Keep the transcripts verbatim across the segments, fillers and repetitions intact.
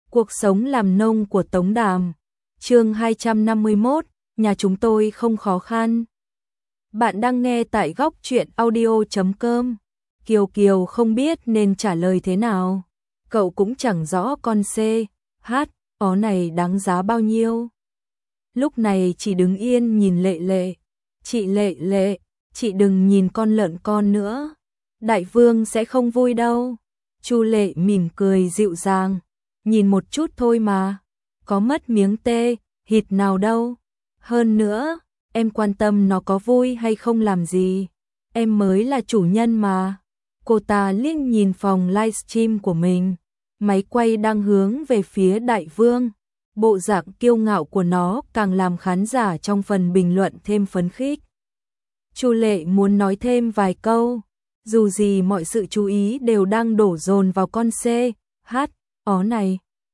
Cuộc sống làm nông của Tống Đàm. Chương hai trăm năm mươi mốt, nhà chúng tôi không khó khăn. Bạn đang nghe tại góc truyện audio chấm com. Kiều Kiều không biết nên trả lời thế nào. Cậu cũng chẳng rõ con C, H, ó này đáng giá bao nhiêu. Lúc này chỉ đứng yên nhìn Lệ Lệ. Chị Lệ Lệ, chị đừng nhìn con lợn con nữa. Đại vương sẽ không vui đâu. Chu Lệ mỉm cười dịu dàng. Nhìn một chút thôi mà. Có mất miếng tê, thịt nào đâu. Hơn nữa, em quan tâm nó có vui hay không làm gì. Em mới là chủ nhân mà. Cô ta liếc nhìn phòng livestream của mình. Máy quay đang hướng về phía đại vương. Bộ dạng kiêu ngạo của nó càng làm khán giả trong phần bình luận thêm phấn khích. Chu Lệ muốn nói thêm vài câu. Dù gì mọi sự chú ý đều đang đổ dồn vào con C, H, ó này.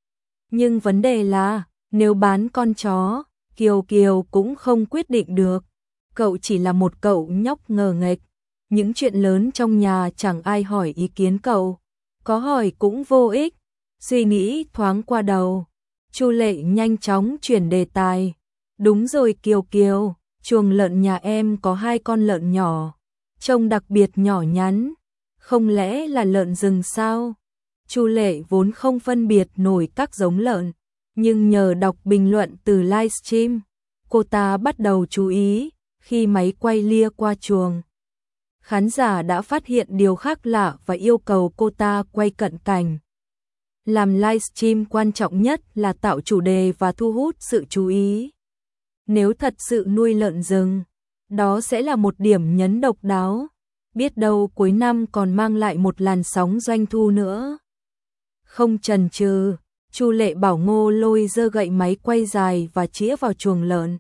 Nhưng vấn đề là, nếu bán con chó, Kiều Kiều cũng không quyết định được. Cậu chỉ là một cậu nhóc ngờ nghệch. Những chuyện lớn trong nhà chẳng ai hỏi ý kiến cậu. Có hỏi cũng vô ích. Suy nghĩ thoáng qua đầu. Chu Lệ nhanh chóng chuyển đề tài. Đúng rồi Kiều Kiều, chuồng lợn nhà em có hai con lợn nhỏ. Trông đặc biệt nhỏ nhắn. Không lẽ là lợn rừng sao? Chu Lệ vốn không phân biệt nổi các giống lợn, nhưng nhờ đọc bình luận từ livestream, cô ta bắt đầu chú ý. Khi máy quay lia qua chuồng, khán giả đã phát hiện điều khác lạ và yêu cầu cô ta quay cận cảnh. Làm livestream quan trọng nhất là tạo chủ đề và thu hút sự chú ý. Nếu thật sự nuôi lợn rừng, đó sẽ là một điểm nhấn độc đáo. Biết đâu cuối năm còn mang lại một làn sóng doanh thu nữa. Không chần chừ, Chu Lệ bảo Ngô Lôi giơ gậy máy quay dài và chĩa vào chuồng lợn.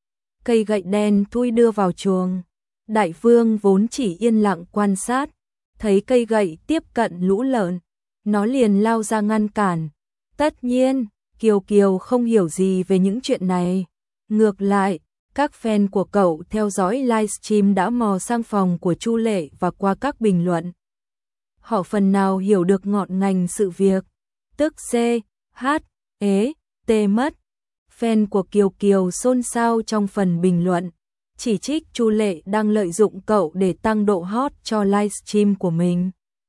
Cây gậy đen thui đưa vào chuồng. Đại vương vốn chỉ yên lặng quan sát, thấy cây gậy tiếp cận lũ lợn, nó liền lao ra ngăn cản. Tất nhiên, Kiều Kiều không hiểu gì về những chuyện này. Ngược lại, các fan của cậu theo dõi livestream đã mò sang phòng của Chu Lệ và qua các bình luận. Họ phần nào hiểu được ngọn ngành sự việc, tức C, H, ế, T mất. Fan của Kiều Kiều xôn xao trong phần bình luận, chỉ trích Chu Lệ đang lợi dụng cậu để tăng độ hot cho livestream của mình.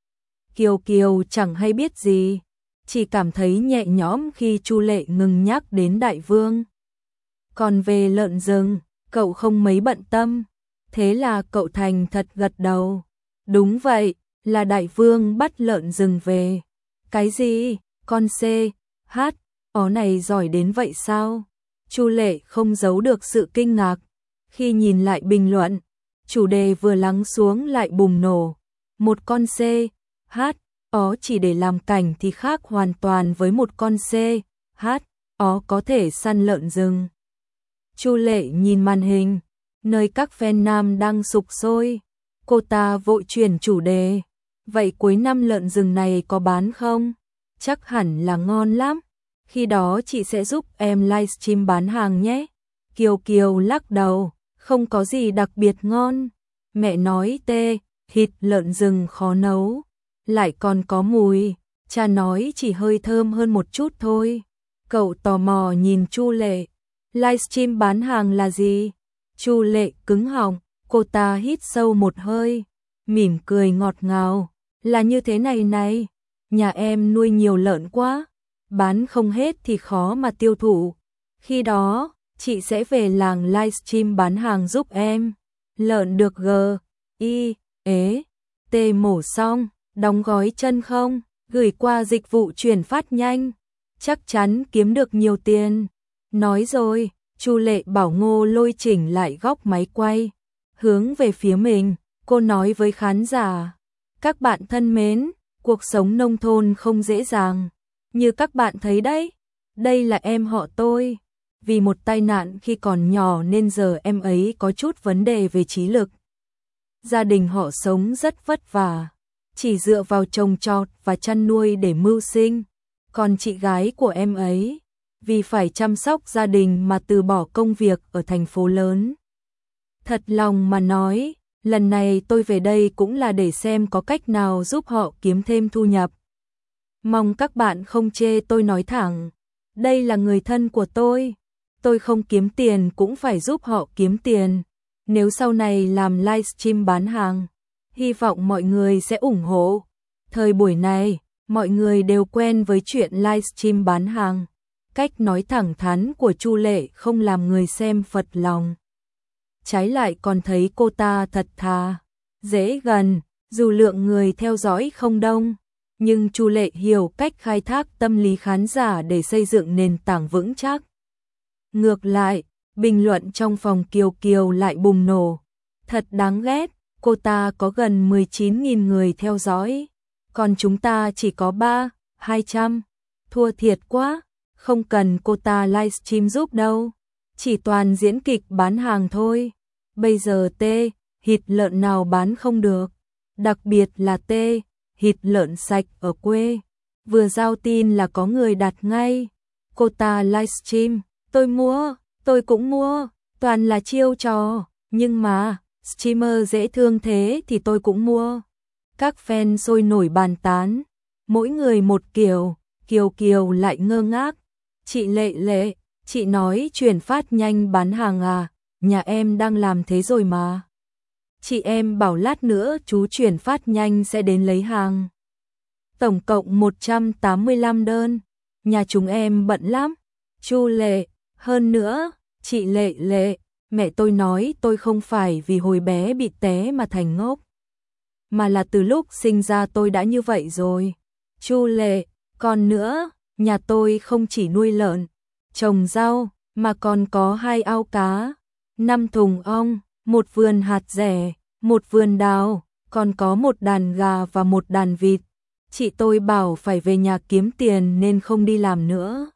Kiều Kiều chẳng hay biết gì, chỉ cảm thấy nhẹ nhõm khi Chu Lệ ngừng nhắc đến đại vương. Còn về lợn rừng, cậu không mấy bận tâm, thế là cậu thành thật gật đầu. Đúng vậy, là đại vương bắt lợn rừng về. Cái gì? Con C, H, ó này giỏi đến vậy sao? Chu Lệ không giấu được sự kinh ngạc. Khi nhìn lại bình luận, chủ đề vừa lắng xuống lại bùng nổ. Một con C, H, ó chỉ để làm cảnh thì khác hoàn toàn với một con C, H, ó có thể săn lợn rừng. Chu Lệ nhìn màn hình, nơi các fan nam đang sục sôi. Cô ta vội chuyển chủ đề. Vậy cuối năm lợn rừng này có bán không? Chắc hẳn là ngon lắm. Khi đó chị sẽ giúp em livestream bán hàng nhé. Kiều Kiều lắc đầu, không có gì đặc biệt ngon. Mẹ nói tê, thịt lợn rừng khó nấu, lại còn có mùi. Cha nói chỉ hơi thơm hơn một chút thôi. Cậu tò mò nhìn Chu Lệ. Livestream bán hàng là gì? Chu Lệ cứng họng, cô ta hít sâu một hơi, mỉm cười ngọt ngào. Là như thế này này, nhà em nuôi nhiều lợn quá, bán không hết thì khó mà tiêu thụ. Khi đó, chị sẽ về làng livestream bán hàng giúp em. Lợn được G, I, ế, T mổ xong, đóng gói chân không, gửi qua dịch vụ chuyển phát nhanh, chắc chắn kiếm được nhiều tiền. Nói rồi, Chu Lệ bảo Ngô Lôi chỉnh lại góc máy quay, hướng về phía mình, cô nói với khán giả. Các bạn thân mến, cuộc sống nông thôn không dễ dàng. Như các bạn thấy đấy, đây là em họ tôi. Vì một tai nạn khi còn nhỏ nên giờ em ấy có chút vấn đề về trí lực. Gia đình họ sống rất vất vả, chỉ dựa vào trồng trọt và chăn nuôi để mưu sinh. Còn chị gái của em ấy, vì phải chăm sóc gia đình mà từ bỏ công việc ở thành phố lớn. Thật lòng mà nói, lần này tôi về đây cũng là để xem có cách nào giúp họ kiếm thêm thu nhập. Mong các bạn không chê tôi nói thẳng. Đây là người thân của tôi. Tôi không kiếm tiền cũng phải giúp họ kiếm tiền. Nếu sau này làm livestream bán hàng, hy vọng mọi người sẽ ủng hộ. Thời buổi này, mọi người đều quen với chuyện livestream bán hàng. Cách nói thẳng thắn của Chu Lệ không làm người xem phật lòng. Trái lại còn thấy cô ta thật thà, dễ gần, dù lượng người theo dõi không đông. Nhưng Chu Lệ hiểu cách khai thác tâm lý khán giả để xây dựng nền tảng vững chắc. Ngược lại, bình luận trong phòng Kiều Kiều lại bùng nổ. Thật đáng ghét, cô ta có gần mười chín nghìn người theo dõi. Còn chúng ta chỉ có ba, hai trăm. Thua thiệt quá, không cần cô ta livestream giúp đâu. Chỉ toàn diễn kịch bán hàng thôi. Bây giờ tê, thịt lợn nào bán không được. Đặc biệt là tê, thịt lợn sạch ở quê. Vừa giao tin là có người đặt ngay. Cô ta livestream, tôi mua, tôi cũng mua, toàn là chiêu trò. Nhưng mà, streamer dễ thương thế thì tôi cũng mua. Các fan sôi nổi bàn tán. Mỗi người một kiểu, Kiều Kiều lại ngơ ngác. Chị Lệ Lệ, chị nói chuyển phát nhanh bán hàng à, nhà em đang làm thế rồi mà. Chị em bảo lát nữa chú chuyển phát nhanh sẽ đến lấy hàng. Tổng cộng một trăm tám mươi lăm đơn, nhà chúng em bận lắm. Chu Lệ, hơn nữa, chị Lệ Lệ, mẹ tôi nói tôi không phải vì hồi bé bị té mà thành ngốc, mà là từ lúc sinh ra tôi đã như vậy rồi. Chu Lệ, còn nữa, nhà tôi không chỉ nuôi lợn, trồng rau, mà còn có hai ao cá, năm thùng ong, một vườn hạt dẻ, một vườn đào, còn có một đàn gà và một đàn vịt. Chị tôi bảo phải về nhà kiếm tiền nên không đi làm nữa.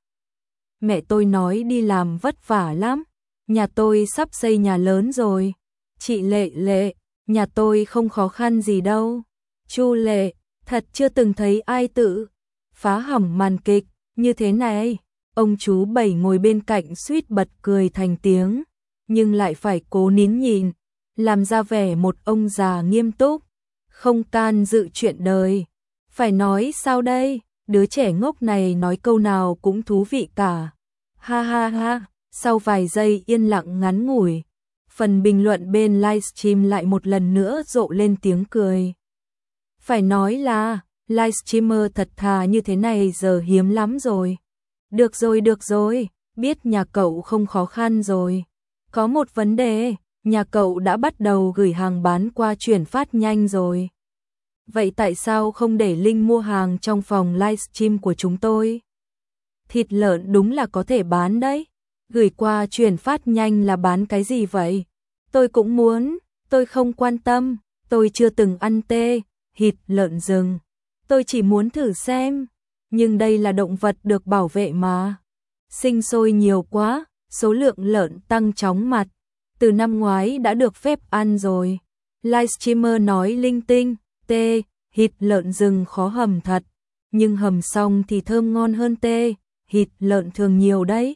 Mẹ tôi nói đi làm vất vả lắm, nhà tôi sắp xây nhà lớn rồi. Chị Lệ Lệ, nhà tôi không khó khăn gì đâu. Chu Lệ, thật chưa từng thấy ai tự phá hỏng màn kịch như thế này. Ông chú Bảy ngồi bên cạnh suýt bật cười thành tiếng, nhưng lại phải cố nín nhịn, làm ra vẻ một ông già nghiêm túc, không can dự chuyện đời. Phải nói sao đây, đứa trẻ ngốc này nói câu nào cũng thú vị cả. Ha ha ha, sau vài giây yên lặng ngắn ngủi, phần bình luận bên livestream lại một lần nữa rộ lên tiếng cười. Phải nói là, livestreamer thật thà như thế này giờ hiếm lắm rồi. Được rồi, được rồi, biết nhà cậu không khó khăn rồi. Có một vấn đề, nhà cậu đã bắt đầu gửi hàng bán qua chuyển phát nhanh rồi. Vậy tại sao không để link mua hàng trong phòng livestream của chúng tôi? Thịt lợn đúng là có thể bán đấy. Gửi qua chuyển phát nhanh là bán cái gì vậy? Tôi cũng muốn, tôi không quan tâm, tôi chưa từng ăn tê, thịt lợn rừng. Tôi chỉ muốn thử xem, nhưng đây là động vật được bảo vệ mà. Sinh sôi nhiều quá, số lượng lợn tăng chóng mặt. Từ năm ngoái đã được phép ăn rồi. Livestreamer nói linh tinh, tê, thịt lợn rừng khó hầm thật, nhưng hầm xong thì thơm ngon hơn tê, thịt lợn thường nhiều đấy.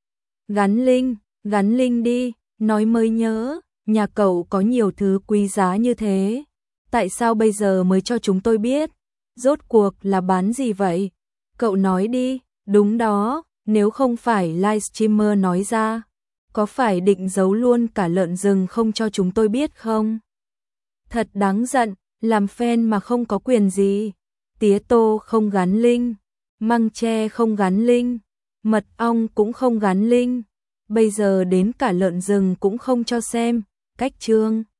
Gắn link, gắn link đi, nói mới nhớ, nhà cậu có nhiều thứ quý giá như thế. Tại sao bây giờ mới cho chúng tôi biết? Rốt cuộc là bán gì vậy? Cậu nói đi, đúng đó, nếu không phải livestreamer nói ra, có phải định giấu luôn cả lợn rừng không cho chúng tôi biết không? Thật đáng giận, làm fan mà không có quyền gì. Tía tô không gắn link, măng tre không gắn link, mật ong cũng không gắn link, bây giờ đến cả lợn rừng cũng không cho xem, cách trương.